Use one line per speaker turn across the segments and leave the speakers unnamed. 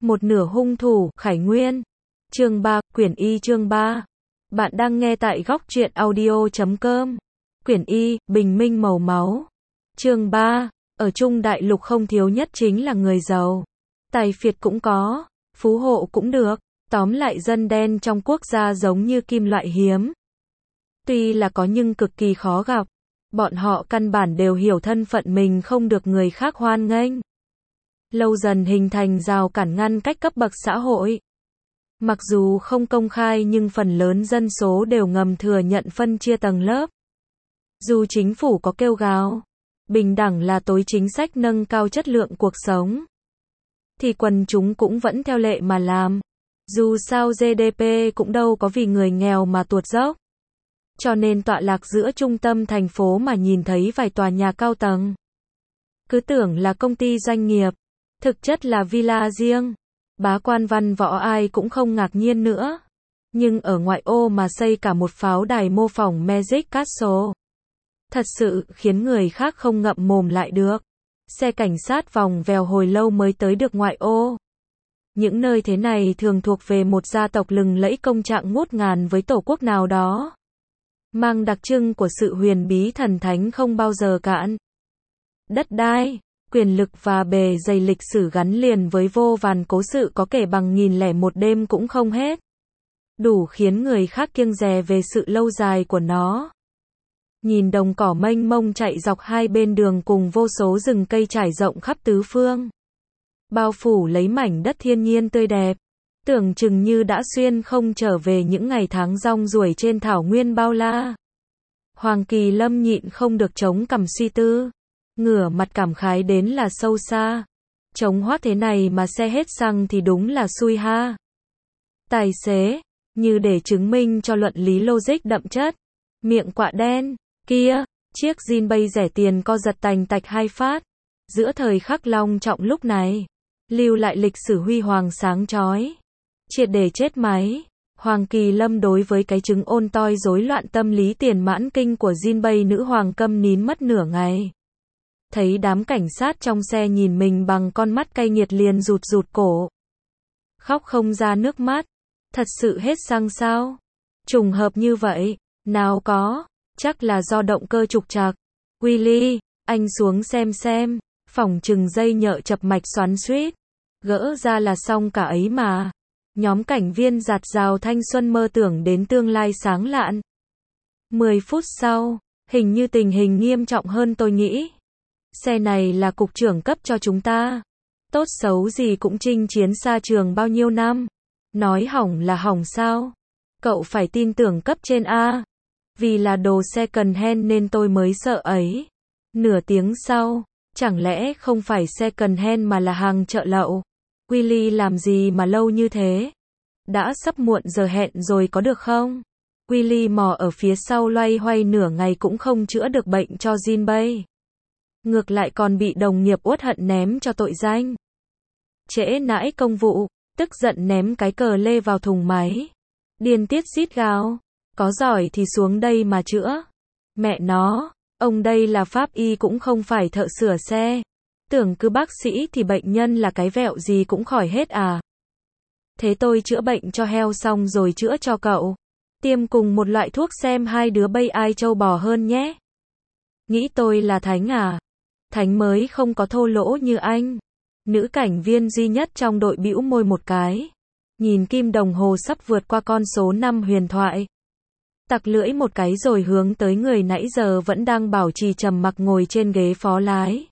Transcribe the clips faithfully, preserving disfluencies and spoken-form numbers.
Một nửa hung thủ, Khải Nguyên. Chương ba, quyển Y chương ba. Bạn đang nghe tại góc truyện audio chấm com. Quyển Y, bình minh màu máu. Chương ba. Ở Trung Đại Lục không thiếu nhất chính là người giàu. Tài phiệt cũng có, phú hộ cũng được. Tóm lại dân đen trong quốc gia giống như kim loại hiếm. Tuy là có nhưng cực kỳ khó gặp. Bọn họ căn bản đều hiểu thân phận mình không được người khác hoan nghênh. Lâu dần hình thành rào cản ngăn cách cấp bậc xã hội. Mặc dù không công khai nhưng phần lớn dân số đều ngầm thừa nhận phân chia tầng lớp. Dù chính phủ có kêu gào bình đẳng là tối chính sách nâng cao chất lượng cuộc sống, thì quần chúng cũng vẫn theo lệ mà làm. Dù sao giê đê pê cũng đâu có vì người nghèo mà tuột dốc. Cho nên tọa lạc giữa trung tâm thành phố mà nhìn thấy vài tòa nhà cao tầng, cứ tưởng là công ty doanh nghiệp, thực chất là villa riêng. Bá quan văn võ ai cũng không ngạc nhiên nữa. Nhưng ở ngoại ô mà xây cả một pháo đài mô phỏng Magic Castle, thật sự khiến người khác không ngậm mồm lại được. Xe cảnh sát vòng vèo hồi lâu mới tới được ngoại ô. Những nơi thế này thường thuộc về một gia tộc lừng lẫy công trạng ngút ngàn với tổ quốc nào đó, mang đặc trưng của sự huyền bí thần thánh không bao giờ cạn. Đất đai, quyền lực và bề dày lịch sử gắn liền với vô vàn cố sự có kể bằng nghìn lẻ một đêm cũng không hết. Đủ khiến người khác kiêng dè về sự lâu dài của nó. Nhìn đồng cỏ mênh mông chạy dọc hai bên đường cùng vô số rừng cây trải rộng khắp tứ phương, bao phủ lấy mảnh đất thiên nhiên tươi đẹp, tưởng chừng như đã xuyên không trở về những ngày tháng rong ruổi trên thảo nguyên bao la. Hoàng Kỳ Lâm nhịn không được chống cằm suy tư, ngửa mặt cảm khái đến là sâu xa. Chống hoác thế này mà xe hết xăng thì đúng là xui ha. Tài xế, như để chứng minh cho luận lý logic đậm chất, miệng quạ đen kia, chiếc jean bay rẻ tiền co giật tành tạch hai phát. Giữa thời khắc long trọng lúc này, lưu lại lịch sử huy hoàng sáng chói, triệt để chết máy. Hoàng Kỳ Lâm đối với cái chứng ôn toi rối loạn tâm lý tiền mãn kinh của jean bay nữ hoàng câm nín mất nửa ngày. Thấy đám cảnh sát trong xe nhìn mình bằng con mắt cay nghiệt liền rụt rụt cổ. Khóc không ra nước mắt. Thật sự hết xăng sao? Trùng hợp như vậy? Nào có, chắc là do động cơ trục trặc. Willy, anh xuống xem xem. Phỏng chừng dây nhợ chập mạch xoắn xuýt. Gỡ ra là xong cả ấy mà. Nhóm cảnh viên giạt rào thanh xuân mơ tưởng đến tương lai sáng lạn. Mười phút sau, hình như tình hình nghiêm trọng hơn tôi nghĩ. Xe này là cục trưởng cấp cho chúng ta. Tốt xấu gì cũng chinh chiến xa trường bao nhiêu năm. Nói hỏng là hỏng sao? Cậu phải tin tưởng cấp trên A. Vì là đồ second hand nên tôi mới sợ ấy. Nửa tiếng sau, chẳng lẽ không phải second hand mà là hàng chợ lậu? Willy làm gì mà lâu như thế? Đã sắp muộn giờ hẹn rồi có được không? Willy mò ở phía sau loay hoay nửa ngày cũng không chữa được bệnh cho Jin Bay. Ngược lại còn bị đồng nghiệp uất hận ném cho tội danh trễ nãi công vụ, tức giận ném cái cờ lê vào thùng máy. Điên tiết rít gào, có giỏi thì xuống đây mà chữa. Mẹ nó, ông đây là pháp y cũng không phải thợ sửa xe. Tưởng cứ bác sĩ thì bệnh nhân là cái vẹo gì cũng khỏi hết à. Thế tôi chữa bệnh cho heo xong rồi chữa cho cậu. Tiêm cùng một loại thuốc xem hai đứa bay ai trâu bò hơn nhé. Nghĩ tôi là thánh à? Thánh mới không có thô lỗ như anh. Nữ cảnh viên duy nhất trong đội bĩu môi một cái. Nhìn kim đồng hồ sắp vượt qua con số năm huyền thoại. Tặc lưỡi một cái rồi hướng tới người nãy giờ vẫn đang bảo trì trầm mặc ngồi trên ghế phó lái.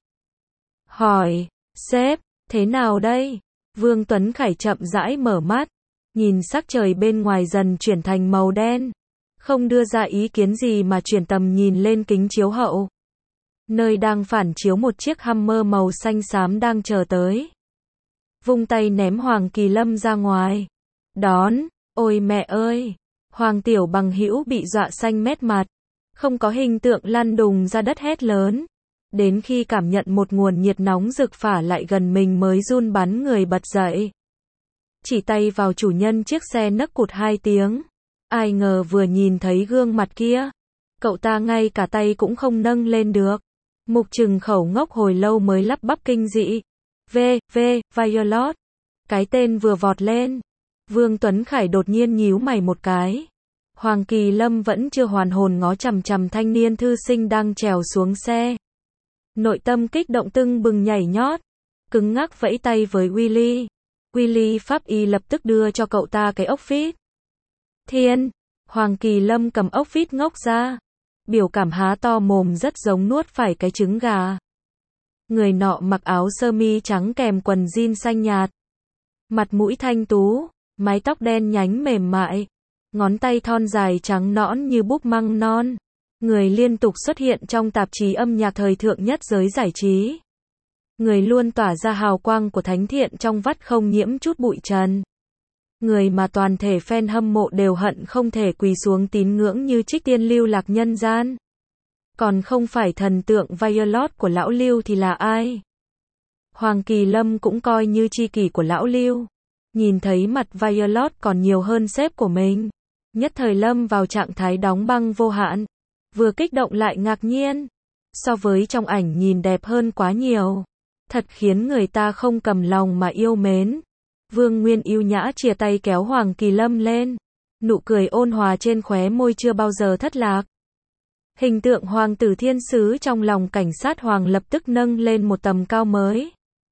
Hỏi, sếp, thế nào đây? Vương Tuấn Khải chậm rãi mở mắt. Nhìn sắc trời bên ngoài dần chuyển thành màu đen. Không đưa ra ý kiến gì mà chuyển tầm nhìn lên kính chiếu hậu. Nơi đang phản chiếu một chiếc Hummer màu xanh xám đang chờ tới. Vung tay ném Hoàng Kỳ Lâm ra ngoài. Đón, ôi mẹ ơi. Hoàng tiểu bằng hữu bị dọa xanh mét mặt. Không có hình tượng lăn đùng ra đất hét lớn. Đến khi cảm nhận một nguồn nhiệt nóng rực phả lại gần mình mới run bắn người bật dậy. Chỉ tay vào chủ nhân chiếc xe nấc cụt hai tiếng. Ai ngờ vừa nhìn thấy gương mặt kia, cậu ta ngay cả tay cũng không nâng lên được. Mục Trừng khẩu ngốc hồi lâu mới lắp bắp kinh dị. V, V, Violet. Cái tên vừa vọt lên, Vương Tuấn Khải đột nhiên nhíu mày một cái. Hoàng Kỳ Lâm vẫn chưa hoàn hồn ngó chằm chằm thanh niên thư sinh đang trèo xuống xe. Nội tâm kích động tưng bừng nhảy nhót, cứng ngắc vẫy tay với Willy. Willy pháp y lập tức đưa cho cậu ta cái ốc vít. Thiên, Hoàng Kỳ Lâm cầm ốc vít ngốc ra, biểu cảm há to mồm rất giống nuốt phải cái trứng gà. Người nọ mặc áo sơ mi trắng kèm quần jean xanh nhạt, mặt mũi thanh tú, mái tóc đen nhánh mềm mại, ngón tay thon dài trắng nõn như búp măng non. Người liên tục xuất hiện trong tạp chí âm nhạc thời thượng nhất giới giải trí. Người luôn tỏa ra hào quang của thánh thiện trong vắt không nhiễm chút bụi trần. Người mà toàn thể fan hâm mộ đều hận không thể quỳ xuống tín ngưỡng như trích tiên lưu lạc nhân gian. Còn không phải thần tượng Violet của lão Lưu thì là ai? Hoàng Kỳ Lâm cũng coi như tri kỷ của lão Lưu. Nhìn thấy mặt Violet còn nhiều hơn sếp của mình, nhất thời lâm vào trạng thái đóng băng vô hạn. Vừa kích động lại ngạc nhiên. So với trong ảnh nhìn đẹp hơn quá nhiều. Thật khiến người ta không cầm lòng mà yêu mến. Vương Nguyên yêu nhã chìa tay kéo Hoàng Kỳ Lâm lên. Nụ cười ôn hòa trên khóe môi chưa bao giờ thất lạc. Hình tượng hoàng tử thiên sứ trong lòng cảnh sát Hoàng lập tức nâng lên một tầm cao mới.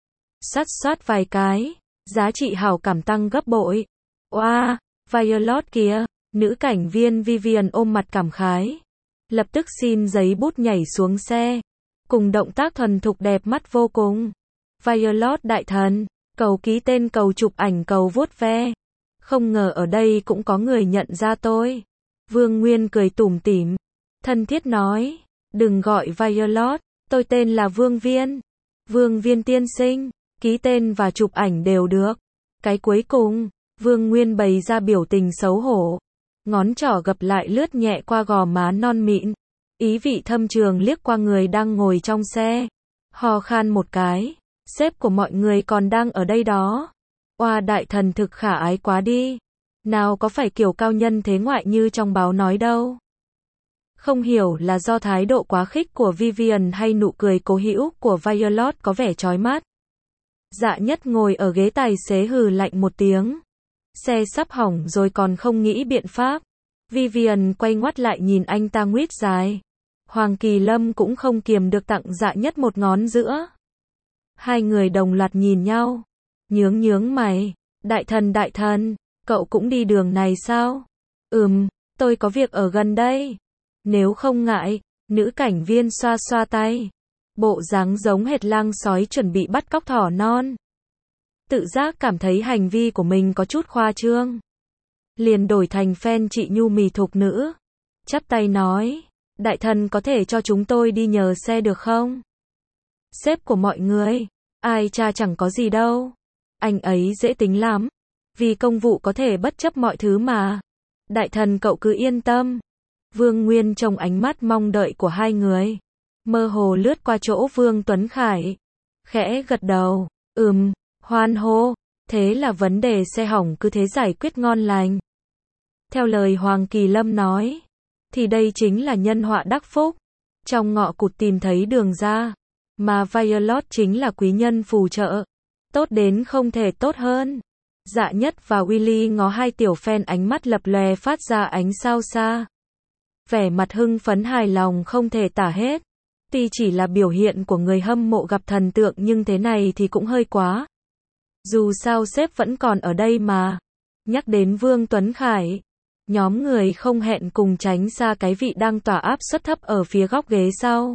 Sát soát vài cái, giá trị hảo cảm tăng gấp bội. Oa, wow, Violet kìa, nữ cảnh viên Vivian ôm mặt cảm khái. Lập tức xin giấy bút nhảy xuống xe. Cùng động tác thuần thục đẹp mắt vô cùng. Violet đại thần, cầu ký tên, cầu chụp ảnh, cầu vuốt ve. Không ngờ ở đây cũng có người nhận ra tôi. Vương Nguyên cười tủm tỉm, thân thiết nói, đừng gọi Violet, tôi tên là Vương Viên. Vương Viên tiên sinh, ký tên và chụp ảnh đều được. Cái cuối cùng, Vương Nguyên bày ra biểu tình xấu hổ. Ngón trỏ gập lại lướt nhẹ qua gò má non mịn. Ý vị thâm trường liếc qua người đang ngồi trong xe. Hò khan một cái. Sếp của mọi người còn đang ở đây đó. Oa, đại thần thực khả ái quá đi. Nào có phải kiểu cao nhân thế ngoại như trong báo nói đâu. Không hiểu là do thái độ quá khích của Vivian hay nụ cười cố hữu của Violet có vẻ chói mắt. Dạ Nhất ngồi ở ghế tài xế hừ lạnh một tiếng. Xe sắp hỏng rồi còn không nghĩ biện pháp. Vivian quay ngoắt lại nhìn anh ta nguyết dài. Hoàng Kỳ Lâm cũng không kiềm được tặng Dạ Nhất một ngón giữa. Hai người đồng loạt nhìn nhau. Nhướng nhướng mày. Đại thần đại thần, cậu cũng đi đường này sao? Ừm, tôi có việc ở gần đây. Nếu không ngại, nữ cảnh viên xoa xoa tay. Bộ dáng giống hệt lang sói chuẩn bị bắt cóc thỏ non. Tự giác cảm thấy hành vi của mình có chút khoa trương. Liền đổi thành fan chị nhu mì thục nữ. Chắp tay nói, đại thần có thể cho chúng tôi đi nhờ xe được không? Sếp của mọi người, ai cha chẳng có gì đâu. Anh ấy dễ tính lắm. Vì công vụ có thể bất chấp mọi thứ mà. Đại thần cậu cứ yên tâm. Vương Nguyên trông ánh mắt mong đợi của hai người. Mơ hồ lướt qua chỗ Vương Tuấn Khải. Khẽ gật đầu, ừm, hoan hô. Thế là vấn đề xe hỏng cứ thế giải quyết ngon lành. Theo lời Hoàng Kỳ Lâm nói, thì đây chính là nhân họa đắc phúc. Trong ngõ cụt tìm thấy đường ra. Mà Violet chính là quý nhân phù trợ. Tốt đến không thể tốt hơn. Dạ Nhất và Willy ngó hai tiểu fan ánh mắt lập lòe phát ra ánh sao xa. Vẻ mặt hưng phấn hài lòng không thể tả hết. Tuy chỉ là biểu hiện của người hâm mộ gặp thần tượng nhưng thế này thì cũng hơi quá. Dù sao sếp vẫn còn ở đây mà. Nhắc đến Vương Tuấn Khải, nhóm người không hẹn cùng tránh xa cái vị đang tỏa áp suất thấp ở phía góc ghế sau.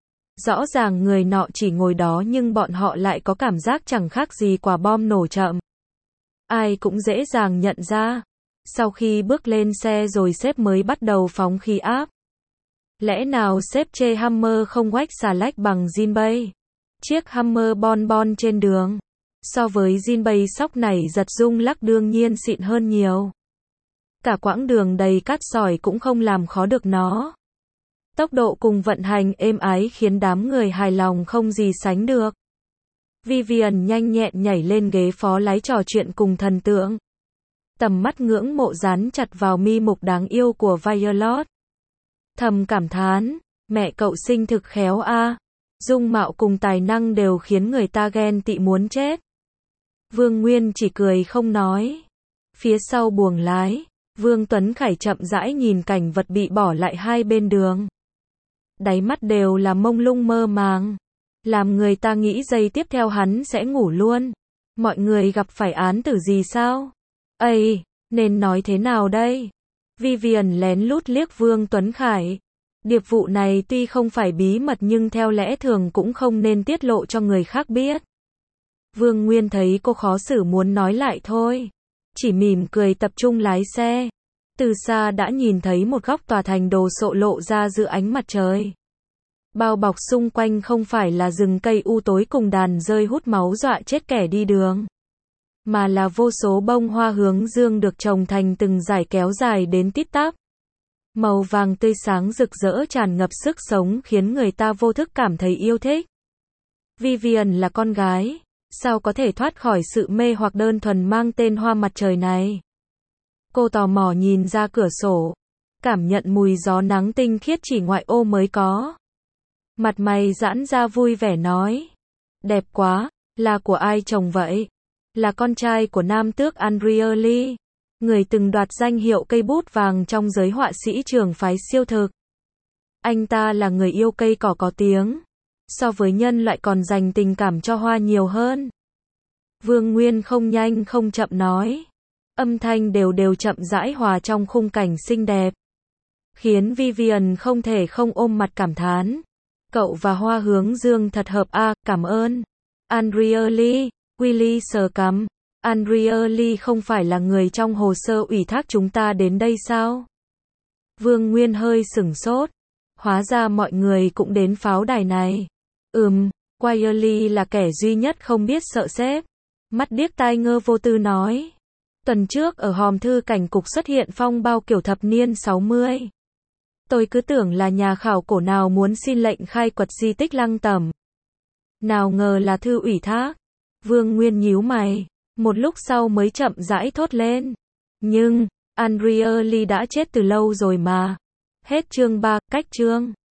Rõ ràng người nọ chỉ ngồi đó nhưng bọn họ lại có cảm giác chẳng khác gì quả bom nổ chậm. Ai cũng dễ dàng nhận ra. Sau khi bước lên xe rồi sếp mới bắt đầu phóng khí áp. Lẽ nào sếp chê Hummer không quách xà lách bằng Jinbei? Chiếc Hummer bon bon trên đường. So với Jinbei sóc này giật rung lắc đương nhiên xịn hơn nhiều. Cả quãng đường đầy cát sỏi cũng không làm khó được nó. Tốc độ cùng vận hành êm ái khiến đám người hài lòng không gì sánh được. Vivian nhanh nhẹn nhảy lên ghế phó lái trò chuyện cùng thần tượng. Tầm mắt ngưỡng mộ dán chặt vào mi mục đáng yêu của Violet. Thầm cảm thán, mẹ cậu sinh thực khéo a. Dung mạo cùng tài năng đều khiến người ta ghen tị muốn chết. Vương Nguyên chỉ cười không nói. Phía sau buồng lái, Vương Tuấn Khải chậm rãi nhìn cảnh vật bị bỏ lại hai bên đường. Đáy mắt đều là mông lung mơ màng, làm người ta nghĩ giây tiếp theo hắn sẽ ngủ luôn. Mọi người gặp phải án tử gì sao? Ây, nên nói thế nào đây? Vivian lén lút liếc Vương Tuấn Khải. Điệp vụ này tuy không phải bí mật nhưng theo lẽ thường cũng không nên tiết lộ cho người khác biết. Vương Nguyên thấy cô khó xử muốn nói lại thôi, chỉ mỉm cười tập trung lái xe. Từ xa đã nhìn thấy một góc tòa thành đồ sộ lộ ra giữa ánh mặt trời. Bao bọc xung quanh không phải là rừng cây u tối cùng đàn rơi hút máu dọa chết kẻ đi đường, mà là vô số bông hoa hướng dương được trồng thành từng dải kéo dài đến tít tắp. Màu vàng tươi sáng rực rỡ tràn ngập sức sống khiến người ta vô thức cảm thấy yêu thích. Vivian là con gái, sao có thể thoát khỏi sự mê hoặc đơn thuần mang tên hoa mặt trời này? Cô tò mò nhìn ra cửa sổ, cảm nhận mùi gió nắng tinh khiết chỉ ngoại ô mới có. Mặt mày giãn ra vui vẻ nói, đẹp quá, là của ai trồng vậy? Là con trai của nam tước Andrioli, người từng đoạt danh hiệu cây bút vàng trong giới họa sĩ trường phái siêu thực. Anh ta là người yêu cây cỏ có tiếng, so với nhân loại còn dành tình cảm cho hoa nhiều hơn. Vương Nguyên không nhanh không chậm nói, âm thanh đều đều chậm rãi hòa trong khung cảnh xinh đẹp, khiến Vivian không thể không ôm mặt cảm thán. Cậu và hoa hướng dương thật hợp a, à, cảm ơn. Andrioli, Willy sờ cằm. Andrioli không phải là người trong hồ sơ ủy thác chúng ta đến đây sao? Vương Nguyên hơi sửng sốt. Hóa ra mọi người cũng đến pháo đài này. Ừm, Wiley là kẻ duy nhất không biết sợ sếp. Mắt điếc tai ngơ vô tư nói. Tuần trước ở hòm thư cảnh cục xuất hiện phong bao kiểu thập niên sáu mươi. Tôi cứ tưởng là nhà khảo cổ nào muốn xin lệnh khai quật di tích Lăng Tẩm. Nào ngờ là thư ủy thác. Vương Nguyên nhíu mày, một lúc sau mới chậm rãi thốt lên. Nhưng, Andrioli đã chết từ lâu rồi mà. Hết chương ba, cách chương.